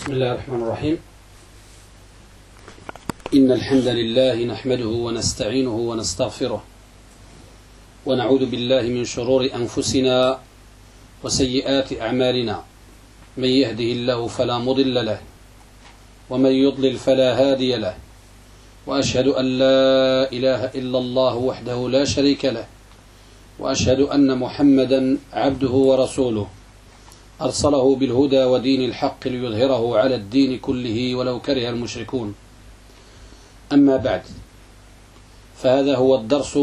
بسم الله الرحمن الرحيم. إن الحمد لله نحمده ونستعينه ونستغفره ونعوذ بالله من شرور أنفسنا وسيئات أعمالنا، من يهده الله فلا مضل له ومن يضلل فلا هادي له، وأشهد أن لا إله إلا الله وحده لا شريك له، وأشهد أن محمدا عبده ورسوله أرسله بالهدى ودين الحق ليظهره على الدين كله ولو كره المشركون. أما بعد، فهذا هو الدرس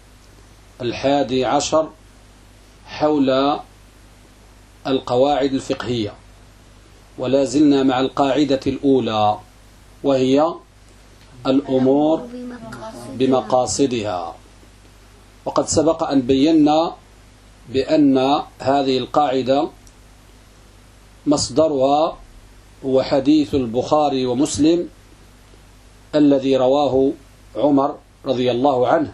11 حول القواعد الفقهية، ولا زلنا مع القاعدة الأولى وهي الأمور بمقاصدها. وقد سبق أن بينا بأن هذه القاعدة مصدرها هو حديث البخاري ومسلم الذي رواه عمر رضي الله عنه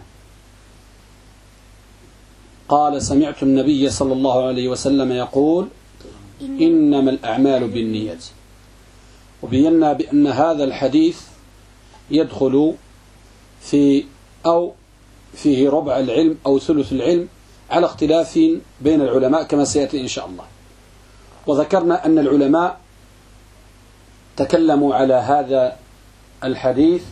قال: سمعت النبي صلى الله عليه وسلم يقول: إنما الأعمال بالنيات. وبينا بأن هذا الحديث يدخل فيه ربع العلم أو ثلث العلم على اختلاف بين العلماء كما سيأتي إن شاء الله. وذكرنا أن العلماء تكلموا على هذا الحديث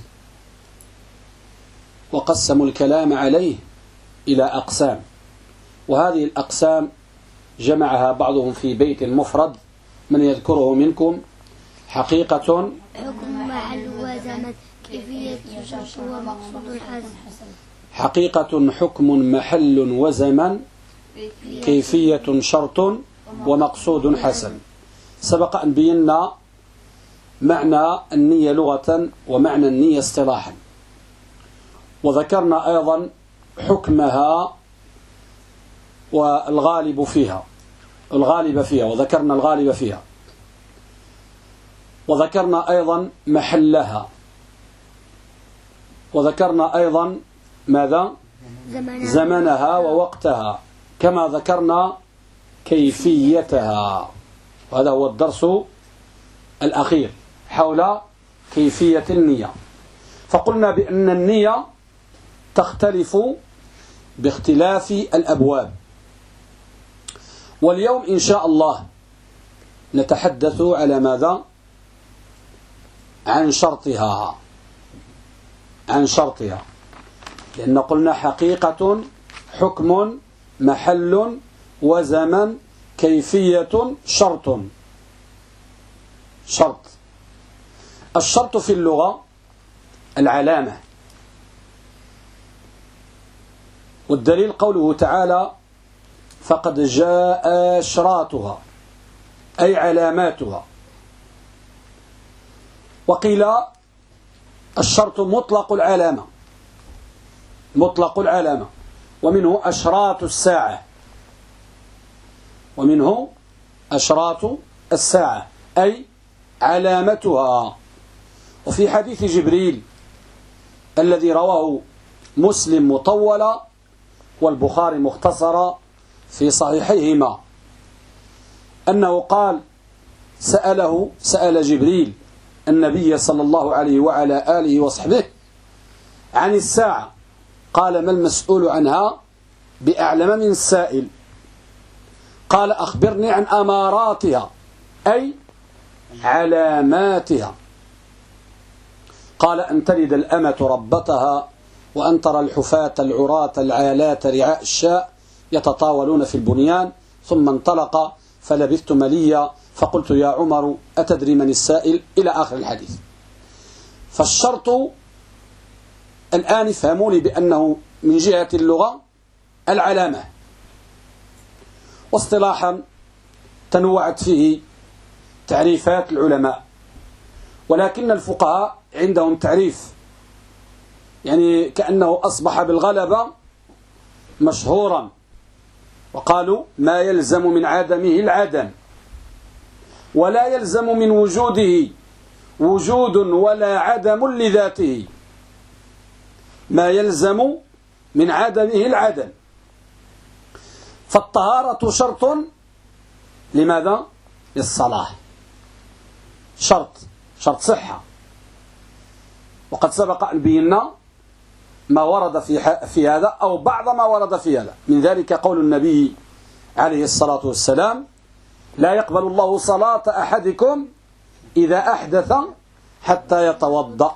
وقسموا الكلام عليه إلى أقسام، وهذه الأقسام جمعها بعضهم في بيت مفرد. من يذكره منكم؟ حقيقة، حكم محل وزمن، كيفية شرط ومقصود حسن. حقيقة، حكم محل وزمن، كيفية شرط ومقصود حسن. سبق أن بينا معنى النية لغة ومعنى النية اصطلاحا، وذكرنا أيضا حكمها والغالب فيها، وذكرنا الغالب فيها، وذكرنا أيضا محلها، وذكرنا أيضا ماذا؟ زمنها ووقتها، كما ذكرنا كيفيتها. وهذا هو الدرس الأخير حول كيفية النية. فقلنا بأن النية تختلف باختلاف الأبواب، واليوم إن شاء الله نتحدث على ماذا؟ عن شرطها، لأن قلنا حقيقة، حكم، محل، وزمن، كيفية، شرط. الشرط في اللغة العلامة، والدليل قوله تعالى: فقد جاء أشراطها، أي علاماتها. وقيل الشرط مطلق العلامة، ومنه أشراط الساعة، أي علامتها. وفي حديث جبريل الذي رواه مسلم مطولا والبخاري مختصرا في صحيحيهما، أنه قال: سأل جبريل النبي صلى الله عليه وعلى آله وصحبه عن الساعة، قال: ما المسؤول عنها بأعلم من السائل؟ قال: أخبرني عن أماراتها، أي علاماتها. قال: أن تلد الأمة ربتها، وأن ترى الحفاة العراة العالاة رعاء الشاء يتطاولون في البنيان. ثم انطلق فلبثت مليا فقلت: يا عمر أتدري من السائل؟ إلى آخر الحديث. فالشرط الآن افهموني بأنه من جهة اللغة العلامة، واصطلاحا تنوعت فيه تعريفات العلماء، ولكن الفقهاء عندهم تعريف يعني كأنه أصبح بالغلبة مشهورا، وقالوا: ما يلزم من عدمه العدم، ولا يلزم من وجوده وجود ولا عدم لذاته. ما يلزم من عدمه العدم. فالطهارة شرط لماذا؟ للصلاة. شرط صحة. وقد سبق أن بينا ما ورد في هذا أو بعض ما ورد في هذا. من ذلك قول النبي عليه الصلاة والسلام: لا يقبل الله صلاة أحدكم إذا أحدث حتى يتوضأ.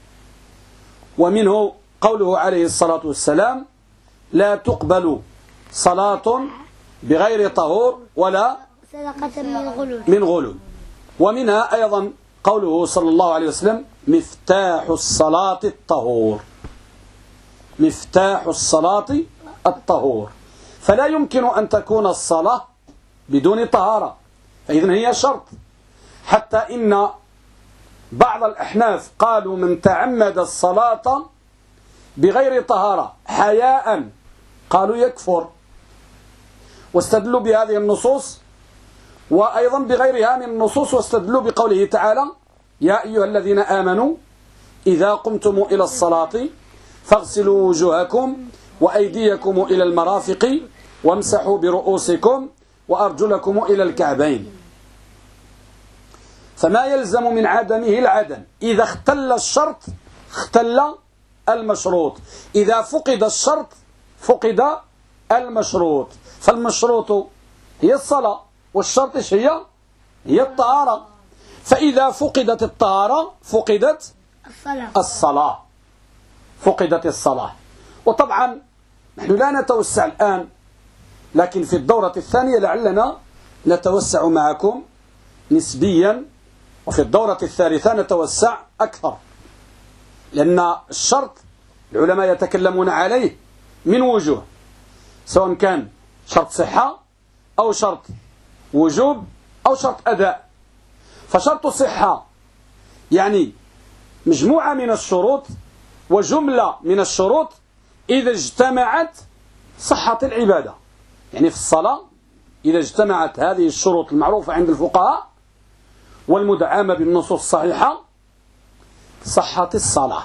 ومنه قوله عليه الصلاة والسلام: لا تقبل صلاة بغير طهور ولا صدقة من غلول. ومنها أيضا قوله صلى الله عليه وسلم: مفتاح الصلاة الطهور. مفتاح الصلاة الطهور. فلا يمكن أن تكون الصلاة بدون طهارة، فإذن هي شرط. حتى إن بعض الأحناف قالوا: من تعمد الصلاة بغير طهارة حياء قالوا يكفر، واستدلوا بهذه النصوص وأيضا بغيرها من النصوص، واستدلوا بقوله تعالى: يا أيها الذين آمنوا إذا قمتم إلى الصلاة فاغسلوا وجوهكم وأيديكم إلى المرافق وامسحوا برؤوسكم وأرجلكم إلى الكعبين. فما يلزم من عدمه العدم. إذا اختل الشرط اختل المشروط، إذا فقد الشرط فقد المشروط. فالمشروط هي الصلاة، والشرط هي الطهارة. فإذا فقدت الطهارة فقدت الصلاة. فقدت الصلاة. وطبعا نحن لا نتوسع الآن، لكن في الدورة الثانية لعلنا نتوسع معكم نسبيا، وفي الدورة الثالثة نتوسع أكثر، لأن الشرط العلماء يتكلمون عليه من وجوه، سواء كان شرط صحة أو شرط وجوب أو شرط أداء. فشرط صحة يعني مجموعة من الشروط وجملة من الشروط إذا اجتمعت صحة العبادة. يعني في الصلاة إذا اجتمعت هذه الشروط المعروفة عند الفقهاء والمدعمة بالنصوص الصحيحة صحت الصلاة.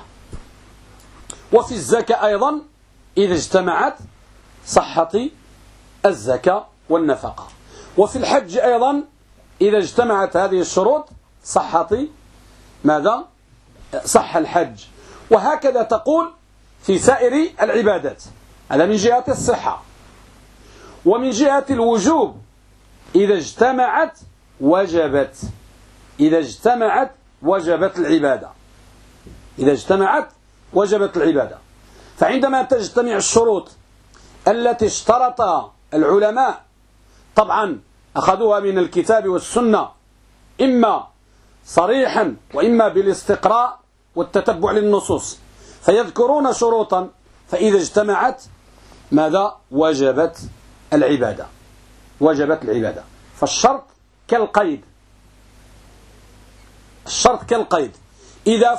وفي الزكاة أيضا إذا اجتمعت صحت الزكاة والنفقة. وفي الحج أيضا إذا اجتمعت هذه الشروط صحت ماذا؟ صح الحج. وهكذا تقول في سائر العبادات. هذا من جهة الصحة. ومن جهة الوجوب إذا اجتمعت وجبت. إذا اجتمعت وجبت العبادة. إذا اجتمعت وجبت العبادة. فعندما تجتمع الشروط التي اشترطها العلماء، طبعا أخذوها من الكتاب والسنة إما صريحا وإما بالاستقراء والتتبع للنصوص، فيذكرون شروطا، فإذا اجتمعت ماذا؟ وجبت العبادة. وجبت العبادة. فالشرط كالقيد. الشرط كالقيد. إذا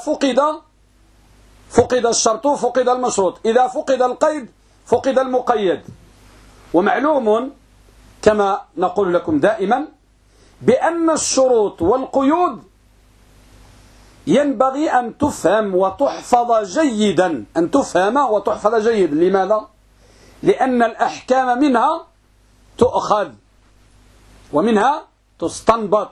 فقد الشرط فقد المشروط، إذا فقد القيد فقد المقيد. ومعلوم كما نقول لكم دائما بأن الشروط والقيود ينبغي أن تفهم وتحفظ جيدا. أن تفهم وتحفظ جيدا. لماذا؟ لأن الأحكام منها تؤخذ ومنها تستنبط.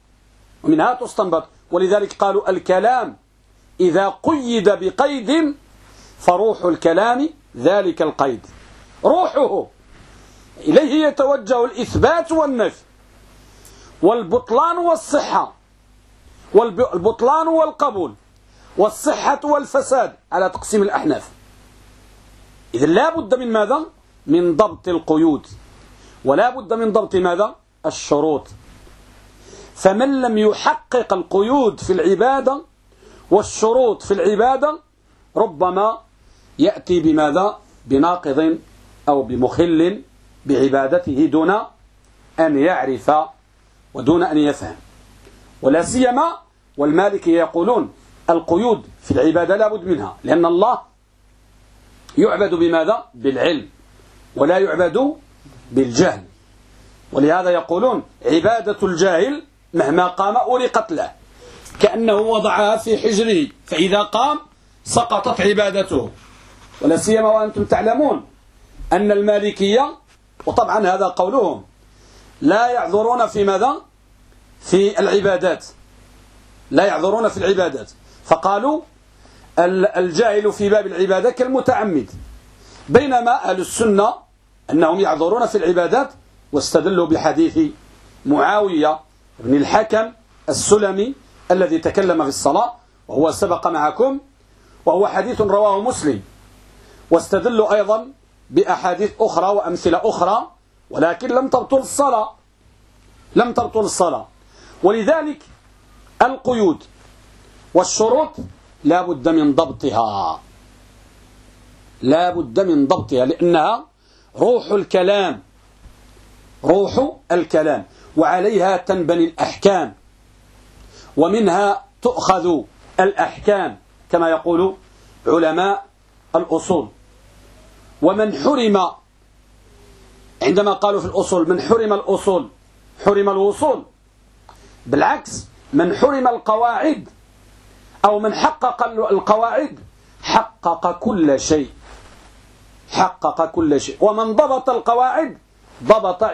ولذلك قالوا الكلام إذا قيد بقيد فروح الكلام ذلك القيد. روحه إليه يتوجه الإثبات والنفي والبطلان والصحة، والبطلان والقبول والصحة والفساد على تقسيم الأحناف. إذن لا بد من ماذا؟ من ضبط القيود، ولا بد من ضبط ماذا؟ الشروط. فمن لم يحقق القيود في العبادة والشروط في العبادة ربما يأتي بماذا؟ بناقض أو بمخل بعبادته دون أن يعرف ودون أن يفهم. ولا سيما والمالكية يقولون القيود في العبادة لا بد منها، لأن الله يعبد بماذا؟ بالعلم، ولا يعبد بالجهل. ولهذا يقولون عبادة الجاهل مهما قام أريقت له، كأنه وضعها في حجره، فإذا قام سقطت عبادته. ولا سيما وأنتم تعلمون أن المالكية، وطبعا هذا قولهم، لا يعذرون في ماذا؟ في العبادات. لا يعذرون في العبادات، فقالوا الجاهل في باب العبادة كالمتعمد، بينما أهل السنة أنهم يعذرون في العبادات، واستدلوا بحديث معاوية بن الحكم السلمي الذي تكلم في الصلاة وهو سبق معكم، وهو حديث رواه مسلم، واستدلوا أيضا بأحاديث أخرى وأمثلة أخرى، ولكن لم تبطل الصلاة. ولذلك القيود والشروط لا بد من ضبطها، لأنها روح الكلام، وعليها تنبني الأحكام، ومنها تؤخذ الأحكام كما يقول علماء الأصول. ومن حرم، عندما قالوا في الأصول من حرم الأصول حرم الوصول، بالعكس من حرم القواعد أو من حقق القواعد حقق كل شيء، ومن ضبط القواعد ضبط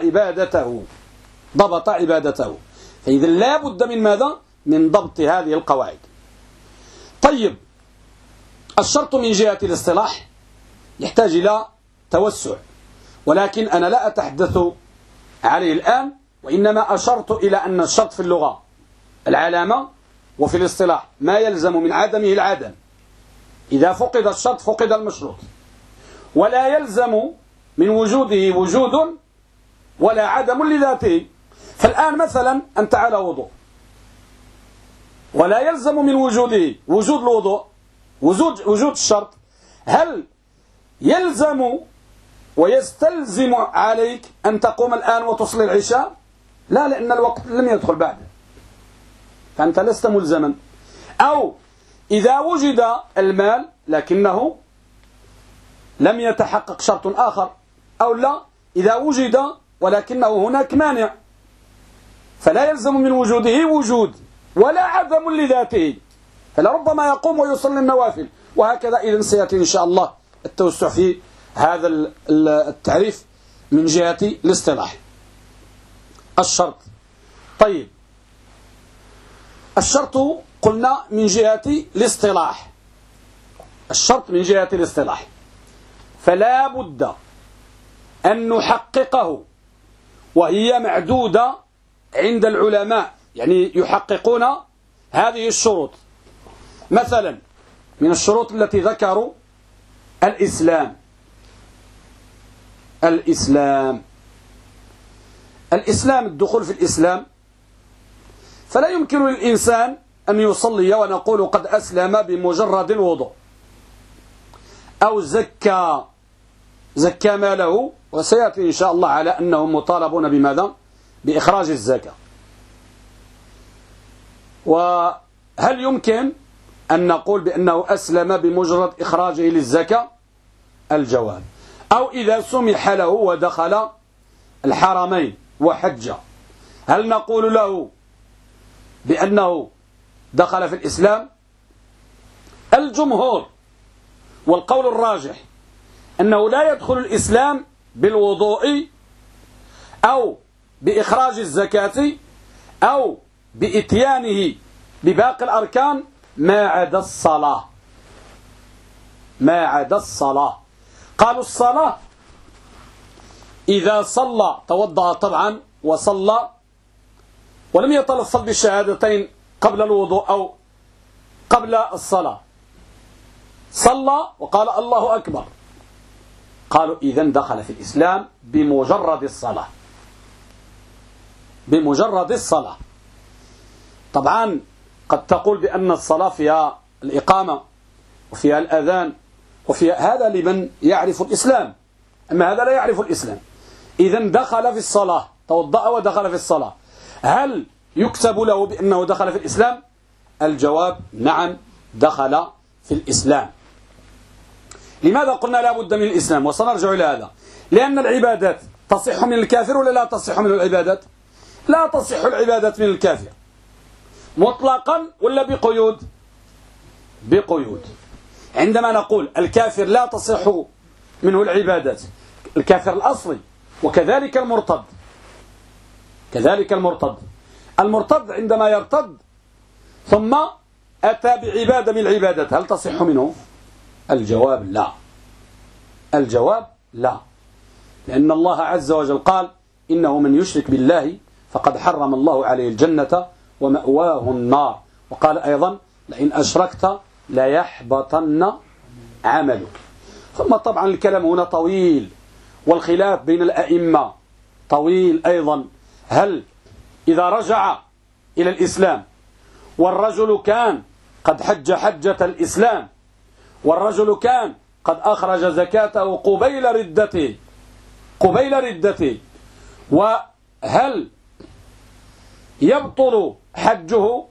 عبادته. فإذا لا بد من ماذا؟ من ضبط هذه القواعد. طيب، الشرط من جهة الاصطلاح يحتاج إلى توسع، ولكن أنا لا أتحدث عليه الآن، وإنما أشرت إلى أن الشرط في اللغة العلامة، وفي الاصطلاح ما يلزم من عدمه العدم. إذا فقد الشرط فقد المشروط، ولا يلزم من وجوده وجود ولا عدم لذاته. فالآن مثلا أنت على وضوء، ولا يلزم من وجوده وجود الوضوء، وجود الشرط. هل يلزم ويستلزم عليك أن تقوم الآن وتصلي العشاء؟ لا، لأن الوقت لم يدخل بعد، فأنت لست ملزما. أو إذا وجد المال لكنه لم يتحقق شرط آخر، أو لا، إذا وجد ولكنه هناك مانع، فلا يلزم من وجوده وجود ولا عدم لذاته، فلربما يقوم ويصلي النوافل، وهكذا. إذن سيأتي إن شاء الله التوسع في هذا التعريف من جهة الاصطلاح. الشرط، طيب، الشرط قلنا من جهة الاصطلاح، الشرط من جهة الاصطلاح فلا بد أن نحققه، وهي معدودة عند العلماء، يعني يحققون هذه الشروط. مثلا من الشروط التي ذكروا الإسلام الدخول في الإسلام، فلا يمكن للإنسان أن يصلي ونقول قد أسلم بمجرد الوضوء، أو زكى ماله، وسيأتي إن شاء الله على أنهم مطالبون بماذا؟ بإخراج الزكاة. وهل يمكن أن نقول بأنه أسلم بمجرد إخراجه للزكاة؟ الجواب، أو إذا سمح له ودخل الحرمين وحج، هل نقول له بأنه دخل في الإسلام؟ الجمهور والقول الراجح أنه لا يدخل الإسلام بالوضوء أو بإخراج الزكاة أو بإتيانه بباقي الأركان ما عدا الصلاة. قالوا الصلاة إذا صلى توضأ طبعا وصلى ولم يتلفظ بالشهادتين قبل الوضوء أو قبل الصلاة، صلى وقال الله أكبر، قالوا إذن دخل في الإسلام بمجرد الصلاة. طبعا قد تقول بأن الصلاة فيها الإقامة وفيها الأذان وفيها، هذا لمن يعرف الإسلام، أما هذا لا يعرف الإسلام. إذن دخل في الصلاة، توضأ ودخل في الصلاة، هل يكتب له بأنه دخل في الإسلام؟ الجواب نعم، دخل في الإسلام. لماذا قلنا لا بد من الإسلام؟ وسنرجع إلى هذا. لأن العبادات تصح من الكافر ولا لا تصح من العبادات؟ لا تصح العبادات من الكافر مطلقا ولا بقيود. عندما نقول الكافر لا تصح منه العبادات، الكافر الأصلي، وكذلك المرتد. المرتد عندما يرتد ثم أتى بعبادة من العبادات، هل تصح منه؟ الجواب لا. الجواب لا، لأن الله عز وجل قال إنه من يشرك بالله فقد حرم الله عليه الجنة ومأواه النار، وقال أيضا لئن أشركت ليحبطن عملك. ثم طبعا الكلام هنا طويل، والخلاف بين الأئمة طويل أيضا. هل إذا رجع إلى الإسلام والرجل كان قد حج حجة الإسلام، والرجل كان قد أخرج زكاته قبيل ردته، وهل يبطل حجه؟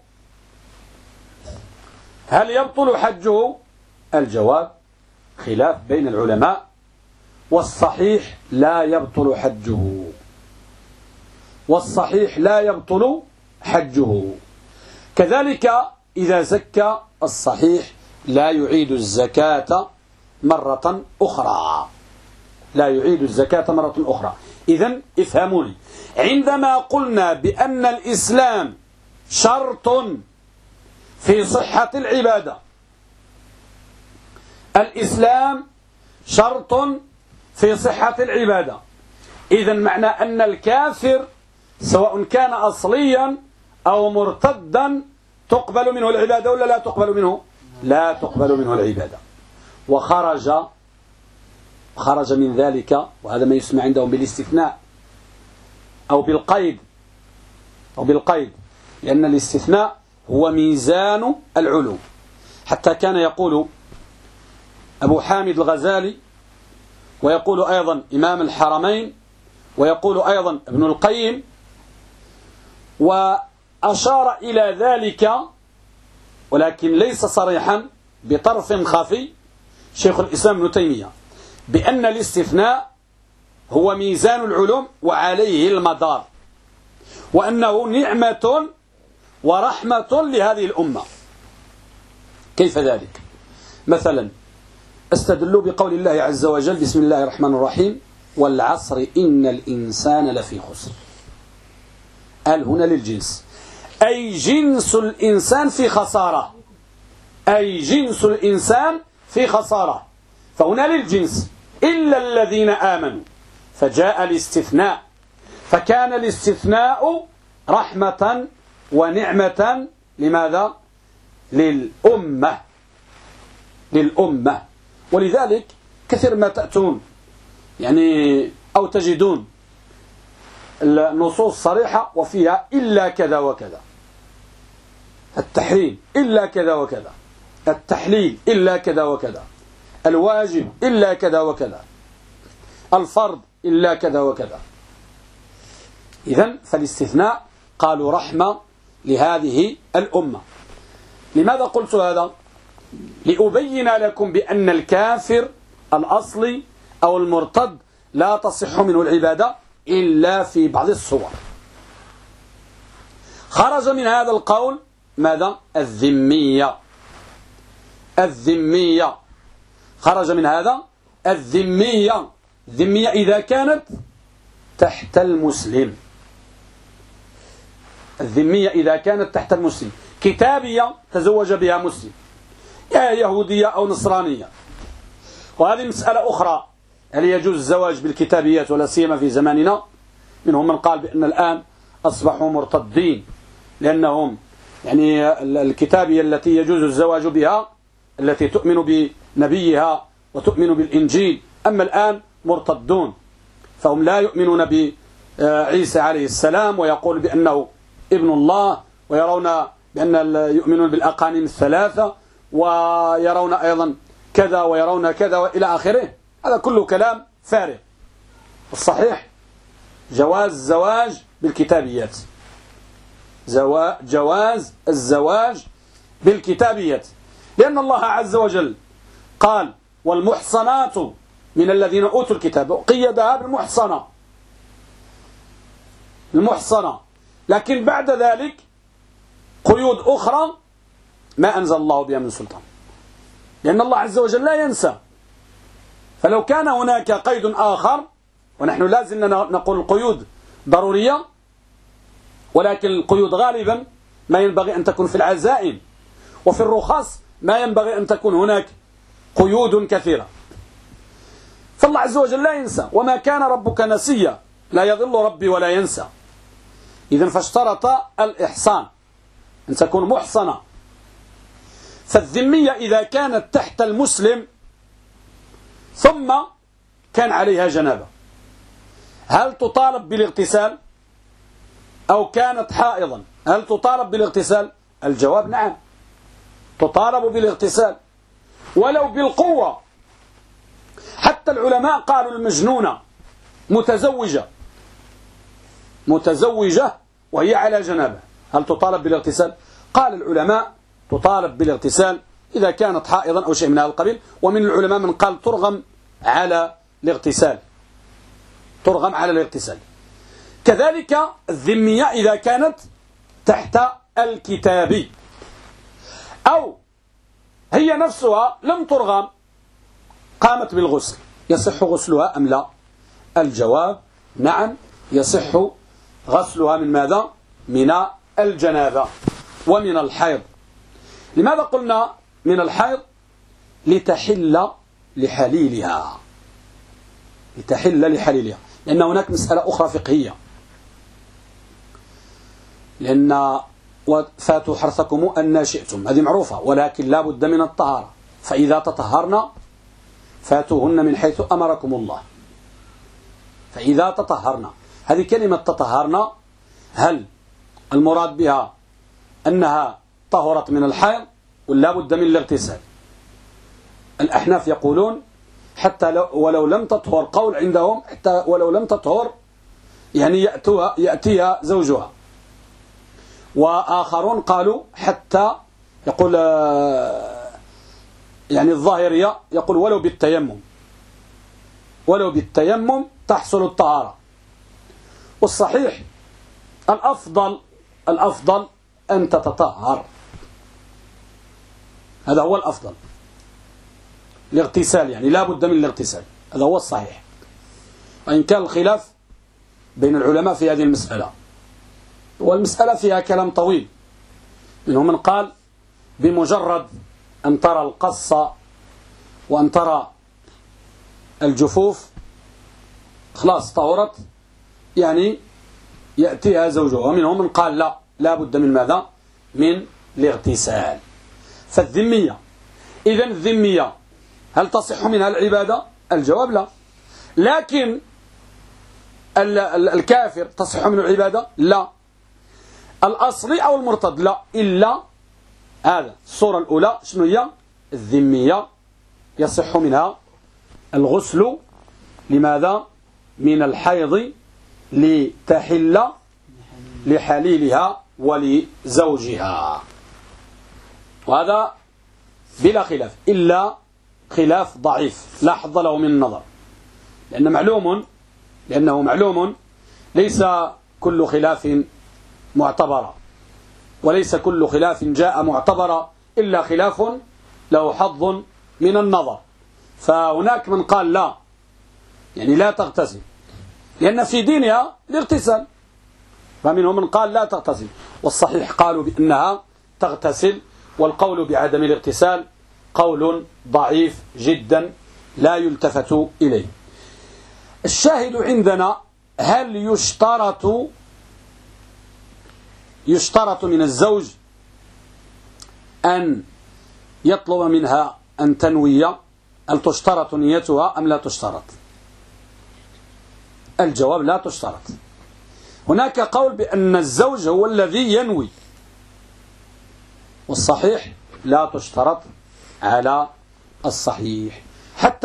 الجواب خلاف بين العلماء، والصحيح لا يبطل حجه. كذلك إذا زكى الصحيح لا يعيد الزكاة مرة أخرى. إذن افهموني، عندما قلنا بأن الإسلام شرط في صحة العبادة، إذن معنى أن الكافر سواء كان أصليا أو مرتدا تقبل منه العبادة ولا لا تقبل منه؟ لا تقبل منه العبادة. وخرج من ذلك، وهذا ما يسمى عندهم بالاستثناء أو بالقيد، لأن الاستثناء هو ميزان العلوم. حتى كان يقول أبو حامد الغزالي، ويقول أيضا إمام الحرمين، ويقول أيضا ابن القيم، وأشار إلى ذلك ولكن ليس صريحا بطرف خفي شيخ الإسلام ابن تيمية، بأن الاستثناء هو ميزان العلوم وعليه المدار، وأنه نعمة ورحمة لهذه الأمة. كيف ذلك؟ مثلا استدلوا بقول الله عز وجل بسم الله الرحمن الرحيم والعصر إن الإنسان لفي خسر. قال هنا للجنس، أي جنس الإنسان في خسارة، فهنا للجنس إلا الذين آمنوا، فجاء الاستثناء، فكان الاستثناء رحمة ونعمة لماذا؟ للأمة. ولذلك كثير ما تأتون أو تجدون النصوص صريحة وفيها إلا كذا وكذا، التحريم إلا كذا وكذا، التحليل إلا كذا وكذا، الواجب إلا كذا وكذا، الفرض إلا كذا وكذا. إذن فالاستثناء قالوا رحمة لهذه الأمة. لماذا قلت هذا؟ لأبين لكم بأن الكافر الأصلي أو المرتد لا تصح منه العبادة إلا في بعض الصور. خرج من هذا القول ماذا؟ الذمية خرج من هذا الذمية إذا كانت تحت المسلم، كتابية تزوج بها مسلم، يا يهودية أو نصرانية. وهذه مسألة أخرى، هل يجوز الزواج بالكتابيات ولا سيما في زماننا؟ منهم من قال بأن الآن أصبحوا مرتدين، لأنهم الكتابية التي يجوز الزواج بها التي تؤمن بنبيها وتؤمن بالإنجيل، أما الآن مرتدون، فهم لا يؤمنون بعيسى عليه السلام، ويقول بأنه ابن الله، ويرون بأن يؤمنون بالأقانيم الثلاثة، ويرون أيضا كذا ويرون كذا وإلى آخره. هذا كله كلام فارغ. الصحيح جواز الزواج بالكتابيات، جواز الزواج بالكتابيات، لأن الله عز وجل قال والمحصنات من الذين أوتوا الكتاب، قيدها بالمحصنة، لكن بعد ذلك قيود أخرى ما أنزل الله بها من سلطان، لأن الله عز وجل لا ينسى. فلو كان هناك قيد آخر، ونحن لازلنا نقول القيود ضرورية، ولكن القيود غالبا ما ينبغي أن تكون في العزائم، وفي الرخص ما ينبغي أن تكون هناك قيود كثيرة. فالله عز وجل لا ينسى، وما كان ربك نسيا، لا يضل ربي ولا ينسى. إذن فاشترط الإحصان، أن تكون محصنة. فالذمية إذا كانت تحت المسلم ثم كان عليها جنابة، هل تطالب بالاغتسال؟ أو كانت حائضا هل تطالب بالاغتسال؟ الجواب نعم، تطالب بالاغتسال ولو بالقوة. حتى العلماء قالوا المجنونة متزوجة وهي على جنابة، هل تطالب بالاغتسال؟ قال العلماء تطالب بالاغتسال إذا كانت حائضا أو شيء من هذا القبيل. ومن العلماء من قال ترغم على الاغتسال. كذلك الذمية إذا كانت تحت الكتاب أو هي نفسها لم ترغم، قامت بالغسل، يصح غسلها أم لا؟ الجواب نعم، يصح غسلها من ماذا؟ من الجنابة ومن الحيض. لماذا قلنا من الحيض؟ لتحل لحليلها، لأن هناك مسألة أخرى فقهية، لأن فاتوا حرثكم أن شئتم، هذه معروفة، ولكن لا بد من الطهارة. فإذا تطهرنا فاتوهن من حيث أمركم الله. فإذا تطهرنا، هذه كلمة تطهرنا هل المراد بها أنها طهرت من الحيض ولا بد من الاغتسال؟ الأحناف يقولون حتى ولو لم تطهر، قول عندهم حتى ولو لم تطهر يعني يأتيها زوجها. وآخرون قالوا حتى يقول يعني الظاهرية يقول ولو بالتيمم تحصل الطهارة. والصحيح الأفضل أن تتطهر، هذا هو الأفضل. الاغتسال يعني لا بد من الاغتسال، هذا هو الصحيح. وإن كان الخلاف بين العلماء في هذه المسألة، والمسألة فيها كلام طويل. منهم من قال بمجرد أن ترى القص وأن ترى الجفوف خلاص طهرت، يعني يأتيها زوجها. ومنهم من قال لا بد من ماذا؟ من الاغتسال. فالذمية، إذن الذمية هل تصح منها العبادة؟ الجواب لا. لكن الكافر تصح منه العبادة؟ لا. الأصلي أو المرتد؟ لا. إلا هذا الصورة الأولى شنو هي؟ الذمية يصح منها الغسل. لماذا؟ من الحيض لتحل لحليلها ولزوجها. وهذا بلا خلاف، إلا خلاف ضعيف لا حظ له من النظر، لأنه معلوم ليس كل خلاف معتبرا، وليس كل خلاف جاء معتبرا إلا خلاف له حظ من النظر. فهناك من قال لا، يعني لا تغتسل لأن في دينها الاغتسال، فمنهم من قال لا تغتسل، والصحيح قالوا بأنها تغتسل. والقول بعدم الاغتسال قول ضعيف جدا لا يلتفت إليه. الشاهد عندنا هل يشترط من الزوج أن يطلب منها أن تنوي؟ هل تشترط نيتها أم لا تشترط؟ الجواب لا تشترط. هناك قول بأن الزوج هو الذي ينوي، والصحيح لا تشترط على الصحيح. حتى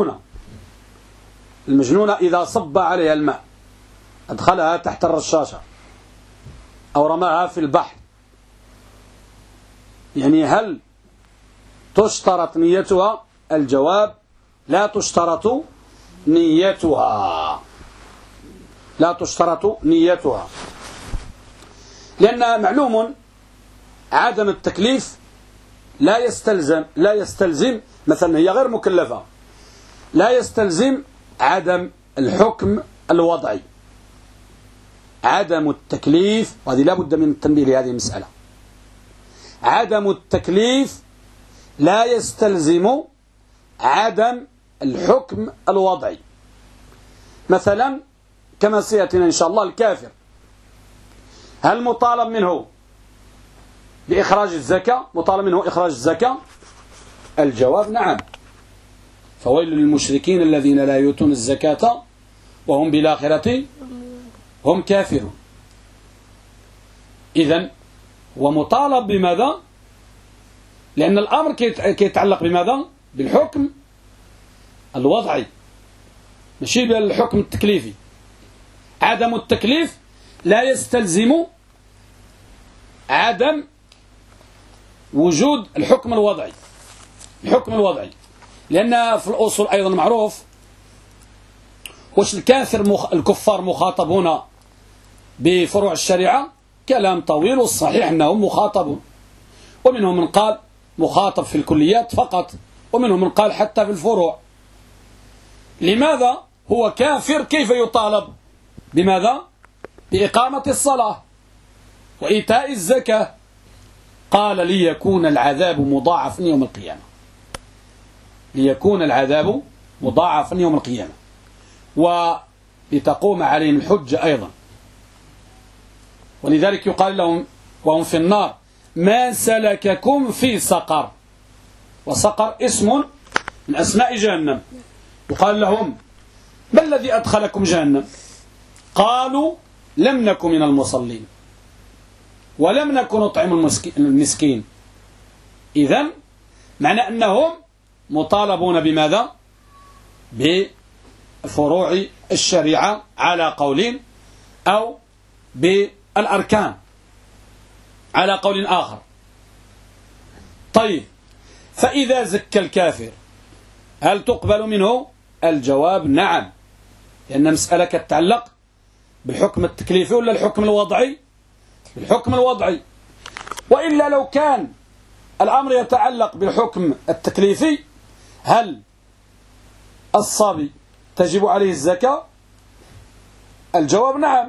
المجنونة إذا صب عليها الماء أدخلها تحت الرشاشة أو رماها في البحر، يعني هل تشترط نيتها؟ الجواب لا تشترط نيتها، لا تشترط نيتها، لأن معلوم عدم التكليف لا يستلزم مثلا هي غير مكلفة، لا يستلزم عدم الحكم الوضعي. عدم التكليف، وهذه لا بد من التنبيه لهذه المسألة، عدم التكليف لا يستلزم عدم الحكم الوضعي. مثلا كما سيأتينا إن شاء الله الكافر، هل مطالب منه بإخراج الزكاة؟ مطالب منه إخراج الزكاة؟ الجواب نعم. فويل للمشركين الذين لا يؤتون الزكاة وهم بالآخرة هم كافرون. إذن هو مطالب بماذا؟ لأن الأمر كيتعلق بماذا؟ بالحكم الوضعي ماشي بالحكم التكليفي. عدم التكليف لا يستلزم عدم وجود الحكم الوضعي. الحكم الوضعي لأن في الأصول أيضا معروف واش الكفار مخاطبون بفروع الشريعة؟ كلام طويل، والصحيح أنهم مخاطبون، ومنهم من قال مخاطب في الكليات فقط، ومنهم من قال حتى في الفروع. لماذا هو كافر كيف يطالب بماذا؟ بإقامة الصلاة وإيتاء الزكاة. قال ليكون العذاب مضاعفا يوم القيامة. ليكون العذاب مضاعفا يوم القيامة ولتقوم عليهم الحجة أيضا. ولذلك يقال لهم وهم في النار ما سلككم في سقر. وسقر اسم من أسماء جهنم. يقال لهم ما الذي أدخلكم جهنم؟ قالوا لم نكن من المصلين ولم نكن نطعم المسكين. إذن معنى أنهم مطالبون بماذا؟ بفروع الشريعة على قول، أو بالأركان على قول آخر. طيب، فإذا زكى الكافر هل تقبل منه؟ الجواب نعم، لأن مسألة تتعلق بالحكم التكليفي ولا الحكم الوضعي؟ بالحكم الوضعي. وإلا لو كان الأمر يتعلق بالحكم التكليفي، هل الصبي تجب عليه الزكاة؟ الجواب نعم.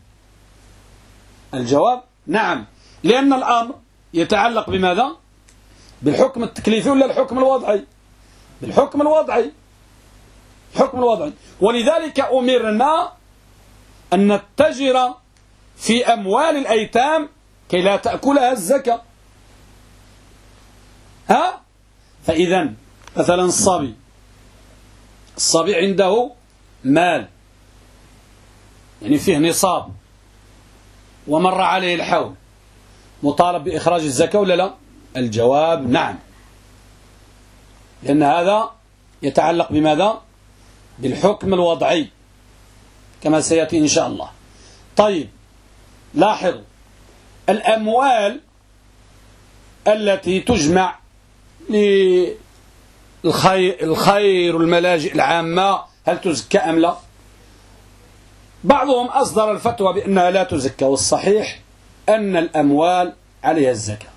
الجواب نعم، لأن الأمر يتعلق بماذا؟ بالحكم التكليفي ولا الحكم الوضعي؟ بالحكم الوضعي. الحكم الوضعي. ولذلك أمرنا أن نتجر في أموال الأيتام كي لا تأكلها الزكاة. فإذا مثلا الصبي عنده مال، يعني فيه نصاب ومر عليه الحول، مطالب بإخراج الزكاة ولا لا؟ الجواب نعم، لأن هذا يتعلق بماذا؟ بالحكم الوضعي كما سيأتي إن شاء الله. طيب، لاحظوا الأموال التي تجمع للخير والملاجئ العامة هل تزكى أم لا؟ بعضهم أصدر الفتوى بأنها لا تزكى، والصحيح أن الأموال عليها الزكاة.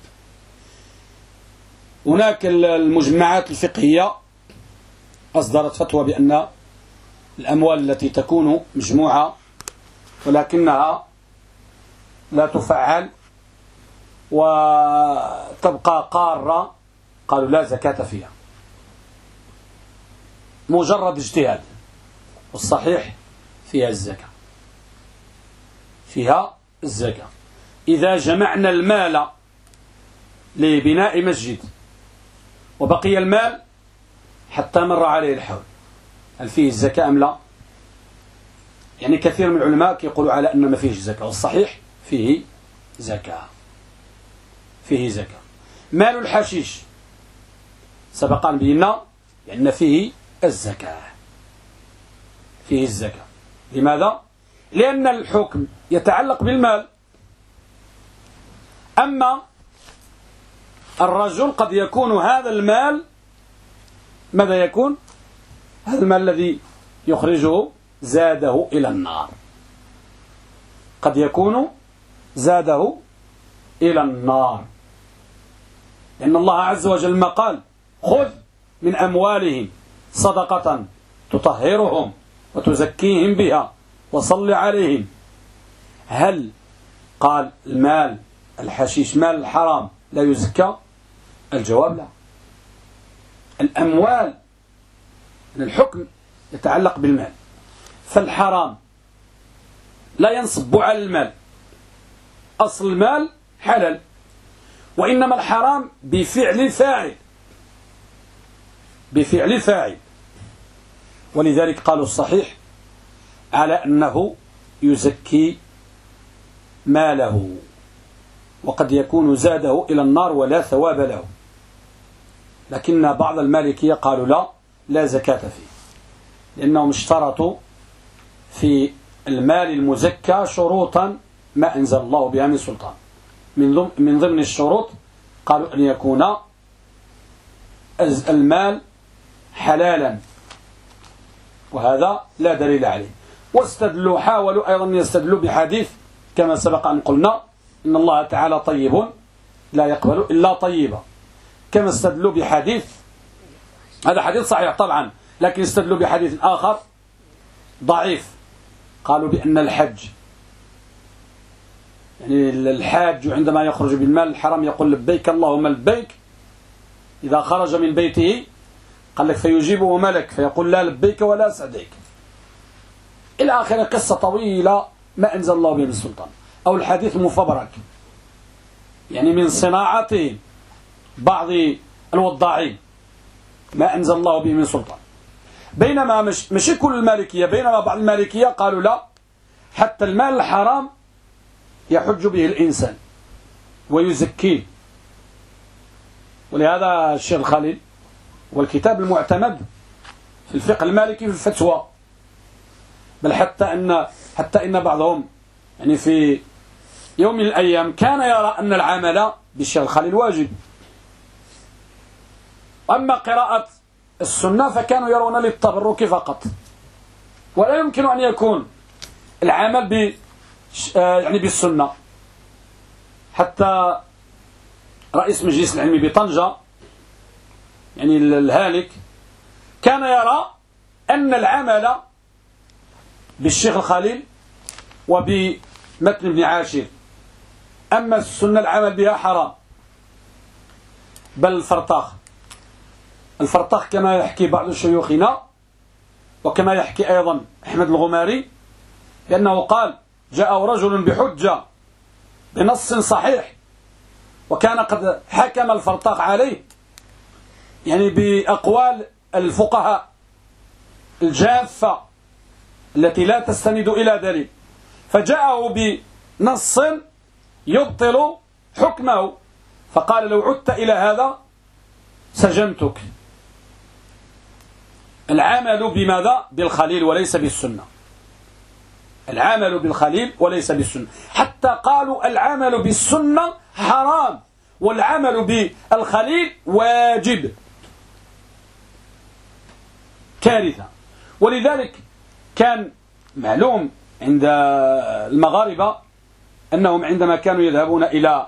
هناك المجمعات الفقهية أصدرت فتوى بأن الأموال التي تكون مجموعة ولكنها لا تفعل وتبقى قارة، قالوا لا زكاة فيها، مجرد اجتهاد، والصحيح فيها الزكاة. فيها الزكاة. إذا جمعنا المال لبناء مسجد وبقي المال حتى مر عليه الحول، هل فيه الزكاة أم لا؟ يعني كثير من العلماء يقولوا على أن ما فيه زكاة، والصحيح فيه زكاة. فيه زكاة. مال الحشيش سبق أن بينا لأن فيه الزكاة. فيه الزكاة. لماذا؟ لأن الحكم يتعلق بالمال. أما الرجل قد يكون هذا المال ماذا يكون؟ هذا المال الذي يخرجه زاده إلى النار. قد يكون زاده إلى النار، لأن الله عز وجل ما قال خذ من أموالهم صدقة تطهرهم وتزكيهم بها وصل عليهم. هل قال المال الحشيش مال الحرام لا يزكى؟ الجواب لا. الأموال، الحكم يتعلق بالمال، فالحرام لا ينصب على المال، أصل المال حلال، وإنما الحرام بفعل الفاعل، بفعل الفاعل. ولذلك قالوا الصحيح على أنه يزكي ماله، وقد يكون زاده إلى النار ولا ثواب له. لكن بعض المالكية قالوا لا زكاة فيه، لأنهم اشترطوا في المال المزكى شروطا ما أنزل الله بها من سلطان. من ضمن الشروط قالوا أن يكون المال حلالا، وهذا لا دليل عليه. واستدلوا، حاولوا أيضا يستدلوا بحديث كما سبق أن قلنا إن الله تعالى طيب لا يقبل إلا طيبا، كما استدلوا بحديث، هذا حديث صحيح طبعا، لكن استدلوا بحديث آخر ضعيف، قالوا بأن الحج، يعني الحاج عندما يخرج بالمال الحرام يقول لبيك اللهم لبيك، إذا خرج من بيته قال لك فيجيبه ملك فيقول لا لبيك ولا سعديك، إلى آخر قصة طويلة ما أنزل الله به من سلطان. أو الحديث المفبرك، يعني من صناعة بعض الوضاعين ما أنزل الله به من سلطان. بينما مش كل المالكية، بينما بعض المالكية قالوا لا، حتى المال الحرام يحج به الإنسان ويزكيه. ولهذا الشيخ الخليل والكتاب المعتمد في الفقه المالكي في الفتوى، بل حتى إن بعضهم يعني في يوم من الأيام كان يرى أن العمل بالشيخ الخليل واجب، أما قراءة السنة فكانوا يرون للتبرك فقط، ولا يمكن أن يكون العمل يعني بالسنة. حتى رئيس مجلس العلم بطنجة يعني الهالك كان يرى أن العمل بالشيخ الخليل وبمتن ابن عاشر، أما السنة العمل بها حرام. بل الفرطاخ كما يحكي بعض شيوخنا وكما يحكي أيضا أحمد الغماري لأنه قال جاء رجل بحجة بنص صحيح، وكان قد حكم الفرطاخ عليه يعني بأقوال الفقهاء الجافة التي لا تستند إلى دليل، فجاءه بنص يبطل حكمه، فقال لو عدت إلى هذا سجنتك. العمل بماذا؟ بالخليل وليس بالسنة، العمل بالخليل وليس بالسنة. حتى قالوا العمل بالسنة حرام والعمل بالخليل واجب، كارثة. ولذلك كان معلوم عند المغاربة أنهم عندما كانوا يذهبون إلى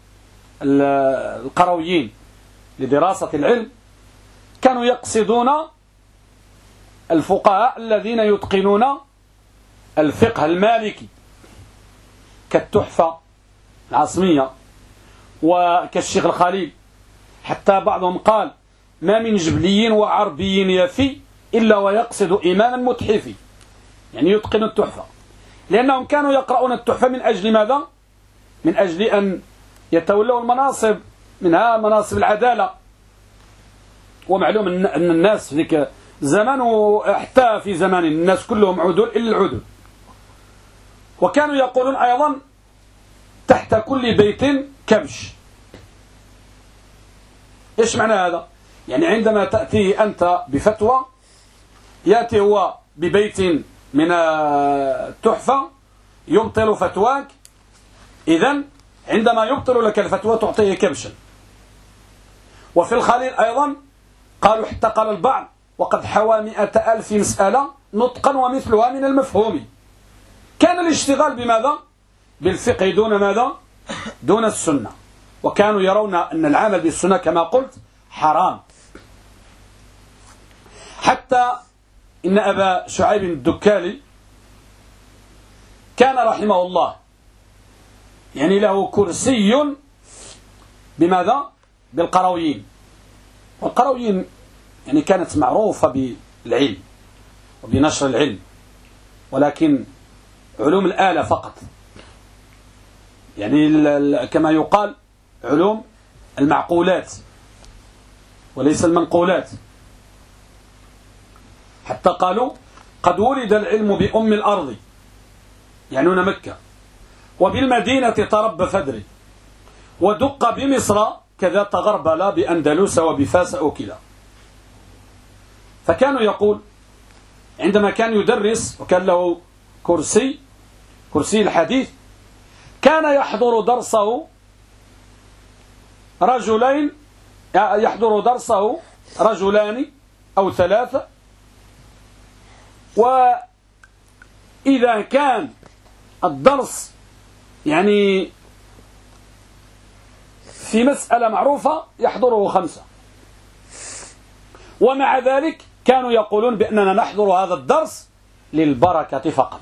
القرويين لدراسة العلم كانوا يقصدون الفقهاء الذين يتقنون الفقه المالكي كالتحفة العاصمية وكالشيخ الخليل. حتى بعضهم قال ما من جبلي وعربي يفي إلا ويقصد إماما متحفي، يعني يتقن التحفة، لأنهم كانوا يقرؤون التحفة من أجل ماذا؟ من أجل أن يتولوا المناصب، منها مناصب العدالة. ومعلوم أن الناس في ذلك الزمان وحتى في زمان الناس كلهم عدول إلا العدول. وكانوا يقولون أيضا تحت كل بيت كبش. إيش معنى هذا؟ يعني عندما تأتي أنت بفتوى يأتي هو ببيت من التحفة يبطل فتواك، إذن عندما يبطل لك الفتوى تعطيه كبشا. وفي الخليل أيضا قالوا حتى قال البعض وقد حوى 100,000 مسألة نطقا ومثلها من المفهوم. كان الاشتغال بماذا؟ بالفقه دون ماذا؟ دون السنة. وكانوا يرون أن العمل بالسنة كما قلت حرام. حتى إن أبا شعيب الدكالي كان رحمه الله يعني له كرسي بماذا؟ بالقرويين. والقرويين يعني كانت معروفة بالعلم وبنشر العلم، ولكن علوم الآلة فقط، يعني كما يقال علوم المعقولات وليس المنقولات. حتى قالوا قد ولد العلم بأم الأرض، يعنون مكة، وبالمدينة تربى فدري، ودق بمصر كذا تغربل بأندلس وبفاس أوكلا. فكانوا يقول عندما كان يدرس وكان له كرسي الحديث، كان يحضر درسه رجلان أو ثلاثة، وإذا كان الدرس يعني في مسألة معروفة يحضره 5، ومع ذلك كانوا يقولون بأننا نحضر هذا الدرس للبركة فقط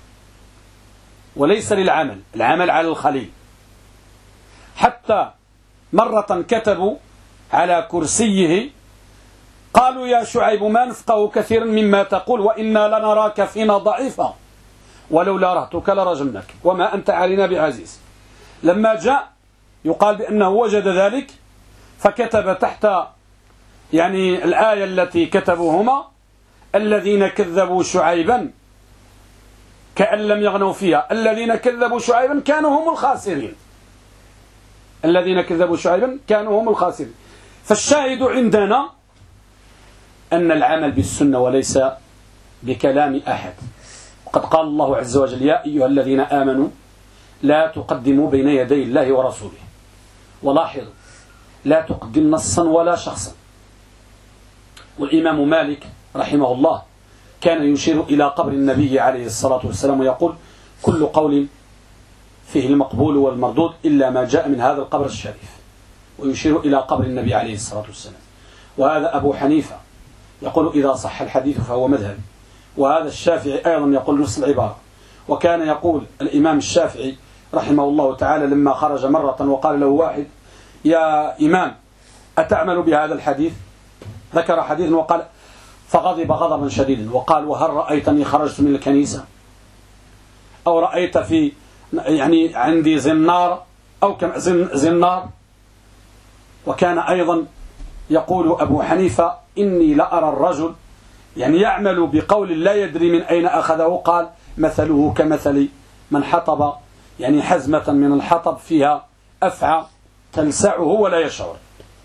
وليس للعمل، العمل على الخليل. حتى مرة كتبوا على كرسيه قالوا يا شعيب ما نفقه كثيرا مما تقول وإنا لنراك فينا ضعيفا ولولا رهتك لرجمناك وما أنت علينا بعزيز. لما جاء يقال بأنه وجد ذلك فكتب تحت يعني الآية التي كتبوهما الذين كذبوا شعيبا كأن لم يغنوا فيها، الذين كذبوا شعيبا كانوا هم الخاسرين، الذين كذبوا شعيبا كانوا هم الخاسرين. فالشاهد عندنا أن العمل بالسنة وليس بكلام أحد. وقد قال الله عز وجل يا أيها الذين آمنوا لا تقدموا بين يدي الله ورسوله. ولاحظوا لا تقدم نصا ولا شخصا. والإمام مالك رحمه الله كان يشير إلى قبر النبي عليه الصلاة والسلام ويقول كل قول فيه المقبول والمردود إلا ما جاء من هذا القبر الشريف، ويشير إلى قبر النبي عليه الصلاة والسلام. وهذا أبو حنيفة يقول إذا صح الحديث فهو مذهب، وهذا الشافعي أيضا يقول نفس العبارة. وكان يقول الإمام الشافعي رحمه الله تعالى لما خرج مرة وقال له واحد يا إمام أتعمل بهذا الحديث؟ ذكر حديث وقال فغضب غضبا شديدا وقال وهل رأيتني خرجت من الكنيسة أو رأيت في يعني عندي زنار أو زنار. وكان أيضا يقول أبو حنيفة إني لأرى الرجل يعني يعمل بقول لا يدري من أين أخذه، قال مثله كمثل من حطب يعني حزمة من الحطب فيها أفعى تلسعه ولا يشعر.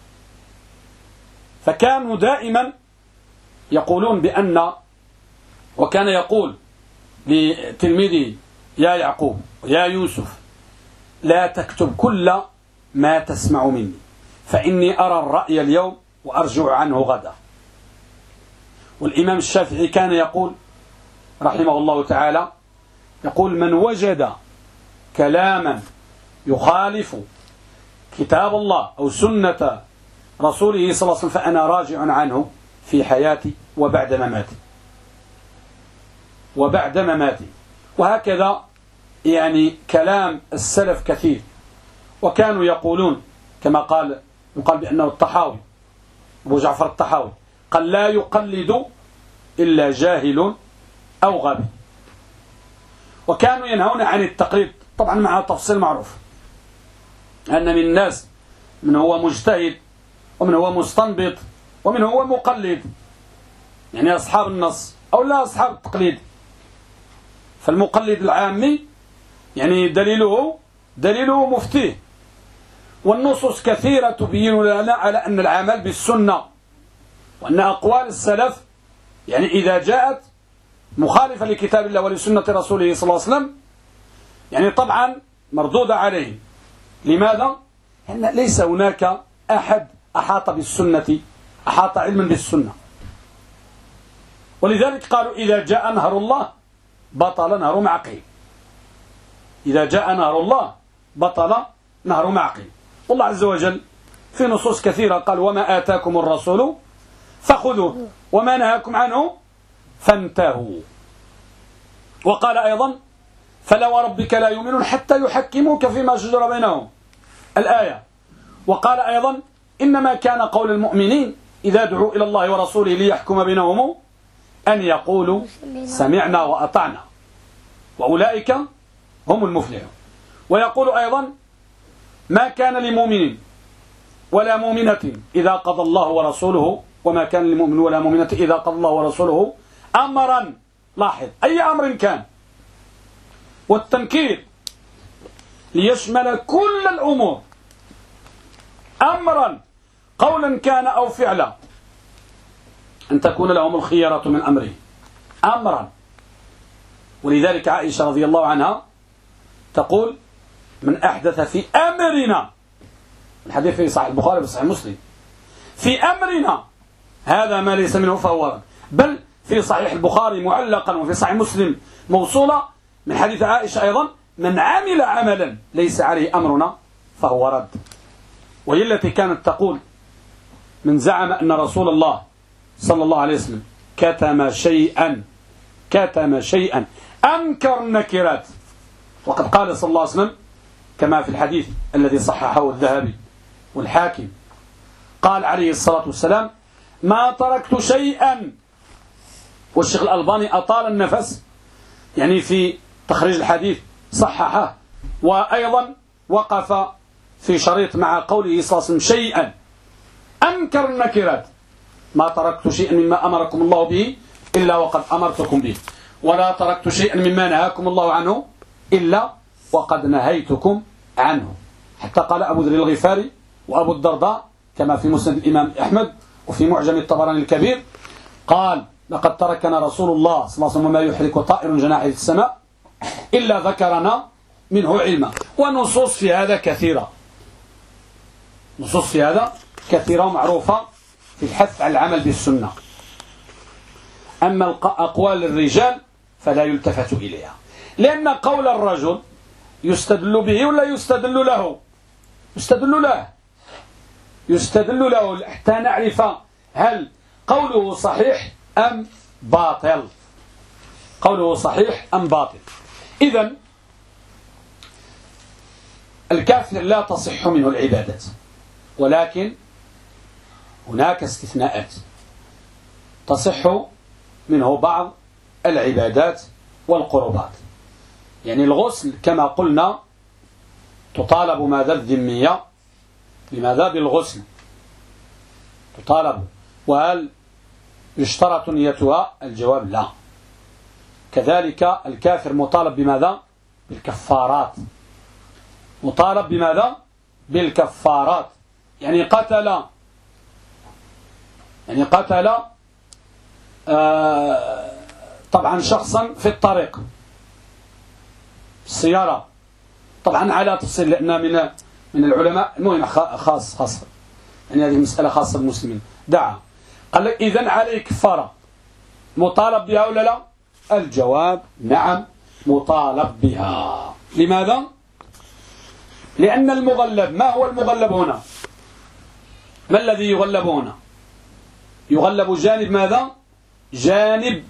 فكانوا دائما يقولون بأن، وكان يقول لتلميذه يا يعقوب يا يوسف لا تكتب كل ما تسمع مني فإني أرى الرأي اليوم وأرجع عنه غدا. والإمام الشافعي كان يقول رحمه الله تعالى يقول من وجد كلاما يخالف كتاب الله أو سنة رسوله صلى الله عليه وسلم فأنا راجع عنه في حياتي وبعد مماتي. وهكذا يعني كلام السلف كثير. وكانوا يقولون كما يقال بأنه الطحاوي أبو جعفر الطحاوي قال لا يقلد إلا جاهل أو غبي. وكانوا ينهون عن التقليد طبعا مع تفصيل معروف أن من الناس من هو مجتهد ومن هو مستنبط ومن هو مقلد، يعني أصحاب النص أو لا أصحاب التقليد. فالمقلد العامي يعني دليله مفتيه، والنصوص كثيرة تبين لنا على أن العمل بالسنة وأن أقوال السلف يعني إذا جاءت مخالفة لكتاب الله ولسنة رسوله صلى الله عليه وسلم يعني طبعا مردودة عليه. لماذا؟ لأن ليس هناك أحد أحاط علما بالسنة. ولذلك قالوا إذا جاء نهر الله بطل نهر معقل، إذا جاء نهر الله بطل نهر معقل. والله عز وجل في نصوص كثيرة قال وما آتاكم الرسول فخذوه وما نهاكم عنه فانتهوا. وقال أيضا فلا وربك لا يؤمنون حتى يحكموك فيما شجر بينهم الآية. وقال أيضا إنما كان قول المؤمنين إذا دعوا إلى الله ورسوله ليحكم بينهم أن يقولوا سمعنا وأطعنا وأولئك هم المفلحون. ويقول أيضا ما كان لمؤمن ولا مؤمنة إذا قضى الله ورسوله وما كان لمؤمن ولا مؤمنة إذا قضى الله ورسوله أمرا، لاحظ أي أمر كان، والتنكير ليشمل كل الأمور، أمرا قولا كان أو فعلا، أن تكون لهم الخيرة من أمره أمرا. ولذلك عائشة رضي الله عنها تقول من أحدث في أمرنا، الحديث في صحيح البخاري وصحيح مسلم، في أمرنا هذا ما ليس منه فهو رد، بل في صحيح البخاري معلقا وفي صحيح مسلم موصولا من حديث عائشة أيضا من عمل عملا ليس عليه أمرنا فهو رد. وهي التي كانت تقول من زعم أن رسول الله صلى الله عليه وسلم كتم شيئا أنكر النكرات، وقد قال صلى الله عليه وسلم كما في الحديث الذي صححه الذهبي والحاكم، قال عليه الصلاة والسلام ما تركت شيئا، والشيخ الألباني أطال النفس يعني في تخريج الحديث صححه، وأيضا وقف في شريط مع قوله صلى الله عليه وسلم شيئا أنكر النكرات، ما تركت شيئا مما أمركم الله به إلا وقد أمرتكم به، ولا تركت شيئا مما نهاكم الله عنه إلا وقد نهيتكم عنه. حتى قال أبو ذر الغفاري وأبو الدرداء كما في مسند الإمام أحمد وفي معجم الطبراني الكبير قال لقد تركنا رسول الله صلى الله عليه وسلم ما يحرك طائر جناحه في السماء إلا ذكرنا منه علما. ونصوص في هذا كثيرة، نصوص في هذا كثيرة ومعروفة في الحث على العمل بالسنة. أما أقوال الرجال فلا يلتفت إليها، لأن قول الرجل يستدل به ولا يستدل له؟ يستدل له حتى نعرف هل قوله صحيح أم باطل، إذن الكافر لا تصح منه العبادات، ولكن هناك استثناءات تصح منه بعض العبادات والقربات. يعني الغسل كما قلنا تطالب ماذا الذمية لماذا بالغسل تطالب، وهل يشترط نيتها؟ الجواب لا. كذلك الكافر مطالب بماذا؟ بالكفارات، مطالب بماذا؟ بالكفارات. يعني قتل طبعا شخصا في الطريق السيارة، طبعا على تفصيل لأن من العلماء المهم خاص يعني هذه مسألة خاصة بالمسلمين دعا، قال لك إذن عليه كفارة، مطالب بها ولا لا؟ الجواب نعم مطالب بها. لماذا؟ لأن المغلب، ما هو المغلب هنا؟ ما الذي يغلب هنا؟ يغلب جانب ماذا؟ جانب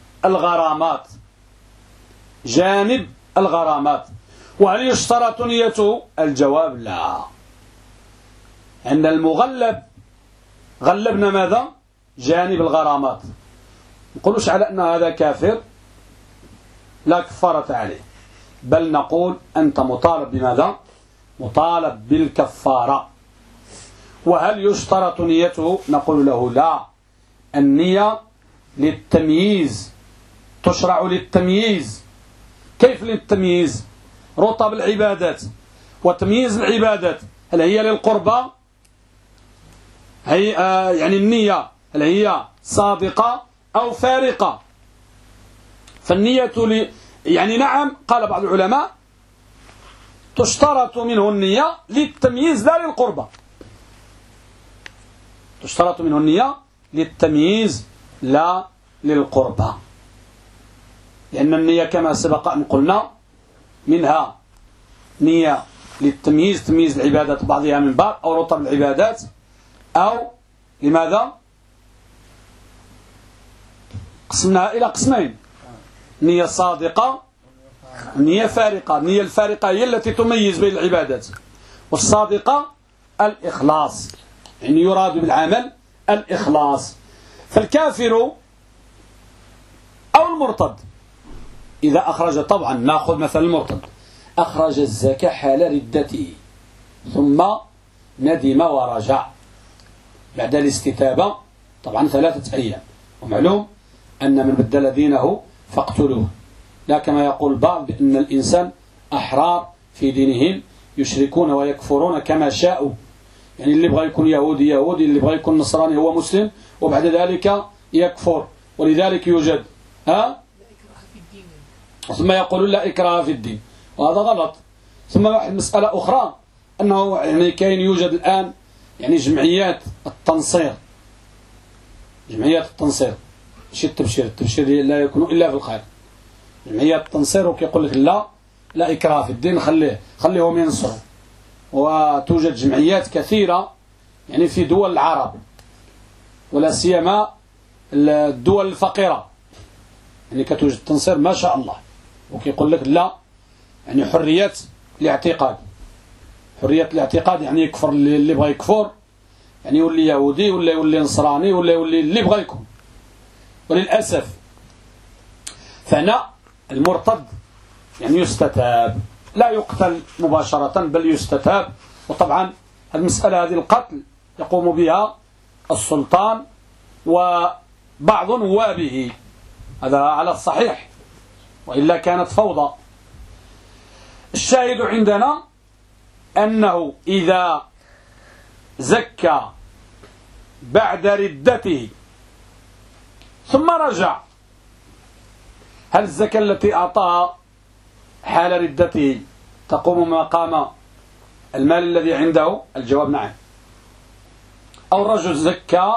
الغرامات. وهل يشترط نيته؟ الجواب لا. أن المغلب غلبنا ماذا؟ جانب الغرامات. نقولش على أن هذا كافر لا كفارة عليه، بل نقول أنت مطالب بماذا؟ مطالب بالكفارة. وهل يشترط نيته؟ نقول له لا، النية للتمييز، تشرع للتمييز. كيف للتمييز؟ رتب العبادات وتمييز العبادات، هل هي للقربة؟ يعني النية هل هي صادقة أو فارقة؟ فالنية يعني نعم، قال بعض العلماء تشترط منه النية للتمييز لا للقربة، تشترط منه النية للتمييز لا للقربة، لأن النية كما سبق أن قلنا منها نية للتمييز، تمييز العبادات بعضها من بعض، أو رتب العبادات، أو لماذا؟ قسمناها إلى قسمين، نية صادقة ونية فارقة. النية الفارقة هي التي تميز بين العبادات، والصادقة الإخلاص، يعني يراد بالعمل الإخلاص. فالكافر أو المرتد إذا أخرج، طبعا نأخذ مثل المرتد، أخرج الزكاة حال ردته ثم ندم ورجع بعد الاستتابة، طبعا 3 أيام، ومعلوم أن من بدل دينه فاقتلوه، لا كما يقول البعض بأن الإنسان أحرار في دينهم يشركون ويكفرون كما شاءوا، يعني اللي بغى يكون يهودي يهودي، اللي بغى يكون نصراني هو مسلم، وبعد ذلك يكفر، ولذلك يوجد ثم يقولون لا إكراه في الدين، وهذا غلط. ثم واحد مسألة أخرى أنه يعني كاين يوجد الآن يعني جمعيات التنصير، جمعيات التنصير ماشي التبشير، التبشير لا يكون إلا في الخير، جمعيات التنصير وكيقول لك لا إكراه في الدين، خليهم ينصروا. وتوجد جمعيات كثيرة يعني في دول العرب ولا سيما الدول الفقيرة، يعني كتوجد التنصير ما شاء الله، وكيقول لك لا يعني حرية الاعتقاد، حرية الاعتقاد يعني يكفر اللي بغى يكفر، يعني يولي يهودي ولا يولي نصراني ولا يولي اللي بغى يكون. وللأسف فهنا المرتد يعني يستتاب، لا يقتل مباشرة بل يستتاب. وطبعا المسألة هذه القتل يقوم بها السلطان وبعض نوابه، هذا على الصحيح، وإلا كانت فوضى. الشاهد عندنا أنه إذا زكى بعد ردته ثم رجع، هل الزكاة التي أعطاها حال ردته تقوم مقام المال الذي عنده؟ الجواب نعم. أو الرجل زكى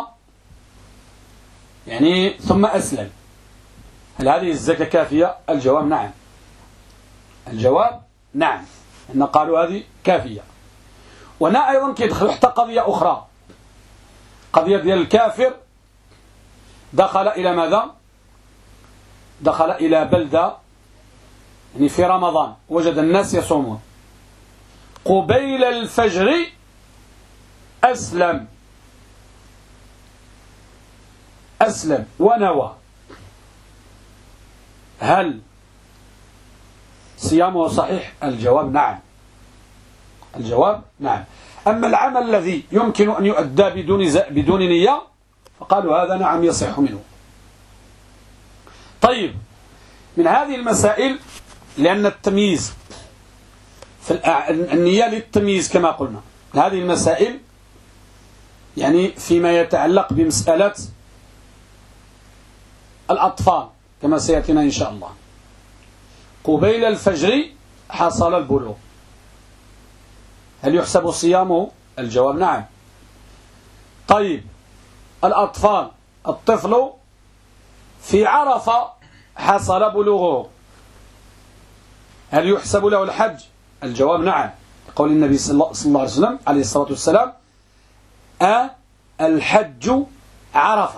يعني ثم أسلم، هل هذه الزكاة كافية؟ الجواب نعم، الجواب نعم، إن قالوا هذه كافية. ونا أيضا كيدخل حتى قضية أخرى، قضية ديال الكافر دخل إلى ماذا؟ دخل إلى بلدة يعني في رمضان، وجد الناس يصومون، قبيل الفجر أسلم ونوى، هل صيامه صحيح؟ الجواب نعم، الجواب نعم. أما العمل الذي يمكن أن يؤدى بدون نية فقالوا هذا نعم يصح منه. طيب، من هذه المسائل، لأن التمييز النية للتمييز كما قلنا، هذه المسائل يعني فيما يتعلق بمسألة الأطفال كما سيأتينا إن شاء الله، قبيل الفجر حصل البلوغ، هل يحسب صيامه؟ الجواب نعم. طيب، الأطفال، الطفل في عرفة حصل بلوغه، هل يحسب له الحج؟ الجواب نعم، قول النبي صلى الله عليه وسلم عليه الصلاة والسلام الحج عرفة،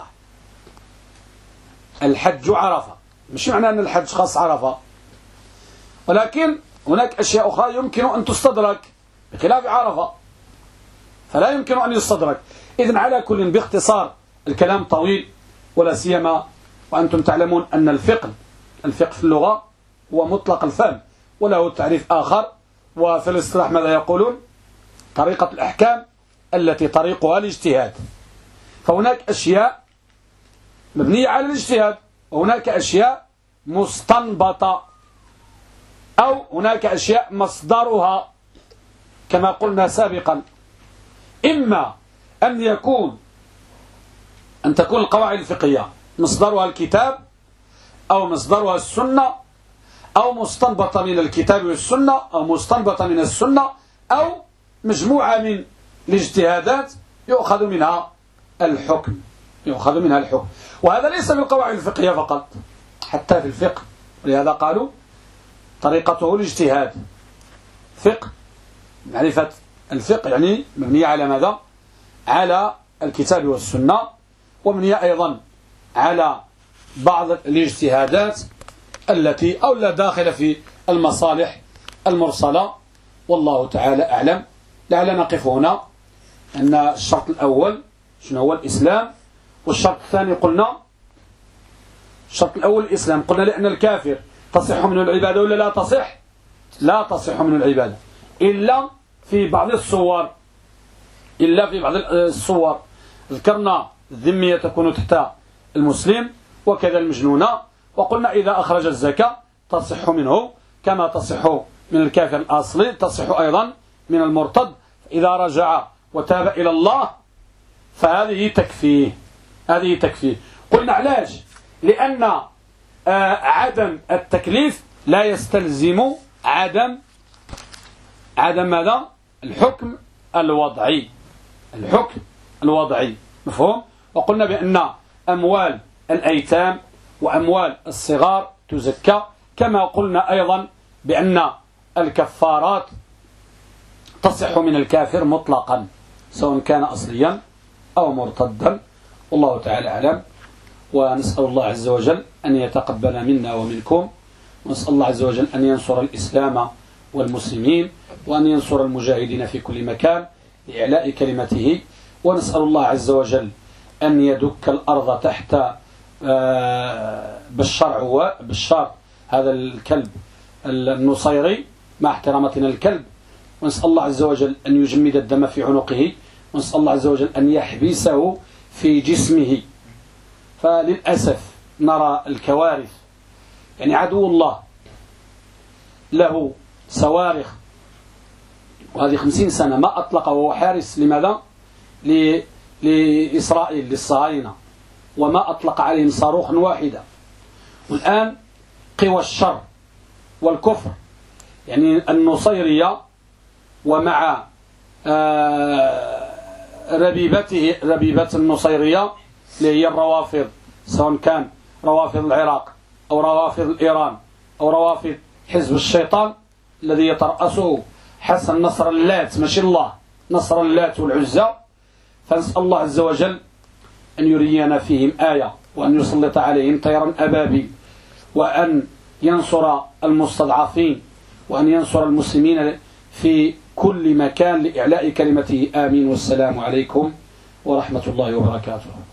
الحج عرفة، مش معنى أن الحج خاص عرفة، ولكن هناك أشياء أخرى يمكن أن تستدرك بخلاف عرفة، فلا يمكن أن يستدرك. إذن على كل باختصار، الكلام طويل، ولا سيما وأنتم تعلمون أن الفقه في اللغة هو مطلق الفهم وله تعريف آخر، وفي الاصطلاح ماذا يقولون؟ طريقة الأحكام التي طريقها الاجتهاد، فهناك أشياء مبنية على الاجتهاد، وهناك أشياء مستنبطة، أو هناك أشياء مصدرها كما قلنا سابقا، إما أن تكون القواعد الفقهية مصدرها الكتاب أو مصدرها السنة، أو مستنبطة من الكتاب والسنة، أو مستنبطة من السنة، أو مجموعة من الاجتهادات يؤخذ منها الحكم، وهذا ليس بالقواعد الفقهية فقط، حتى في الفقه، ولهذا قالوا طريقته الاجتهاد. فقه، معرفة الفقه يعني مبنية على ماذا؟ على الكتاب والسنة، ومبنية أيضا على بعض الاجتهادات التي أو لا داخل في المصالح المرسلة. والله تعالى أعلم. لعل نقف هنا أن الشرط الأول شنو هو؟ الإسلام. والشرط الثاني قلنا الشرط الأول الإسلام. قلنا لأن الكافر تصح منه العبادة ولا لا تصح؟ لا تصح منه العبادة إلا في بعض الصور. ذكرنا الذمية تكون تحت المسلم وكذا المجنون. وقلنا إذا أخرج الزكاة تصح منه كما تصح من الكافر الأصلي، تصح أيضا من المرتد. إذا رجع وتاب إلى الله فهذه تكفيه. قلنا علاش؟ لأن عدم التكليف لا يستلزم عدم ماذا؟ الحكم الوضعي. مفهوم؟ وقلنا بأن أموال الأيتام وأموال الصغار تزكى، كما قلنا أيضا بأن الكفارات تصح من الكافر مطلقا سواء كان أصليا أو مرتدا. والله تعالى أعلم. ونسأل الله عز وجل أن يتقبل منا ومنكم، ونسأل الله عز وجل أن ينصر الإسلام والمسلمين، وأن ينصر المجاهدين في كل مكان لإعلاء كلمته. ونسأل الله عز وجل أن يدك الأرض تحت بشار هذا الكلب النصيري مع احترامتنا الكلب. ونسأل الله عز وجل أن يجمد الدم في عنقه، ونسأل الله عز وجل أن يحبسه في جسمه. فللأسف نرى الكوارث، يعني عدو الله له صواريخ، وهذه 50 سنة ما أطلق، وهو حارس لماذا؟ لإسرائيل للصهاينة، وما أطلق عليهم صاروخ واحدة. والآن قوى الشر والكفر، يعني النصيرية ومع ربيبة النصيرية اللي هي الروافض، سواء كان روافض العراق أو روافض إيران أو روافض حزب الشيطان الذي يترأسه حسن نصر اللات، ماشي الله، نصر اللات والعزى. فنسأل الله عز وجل أن يرينا فيهم آية، وأن يسلط عليهم طيرا أبابيل، وأن ينصر المستضعفين، وأن ينصر المسلمين في كل مكان لإعلاء كلمته. آمين. والسلام عليكم ورحمة الله وبركاته.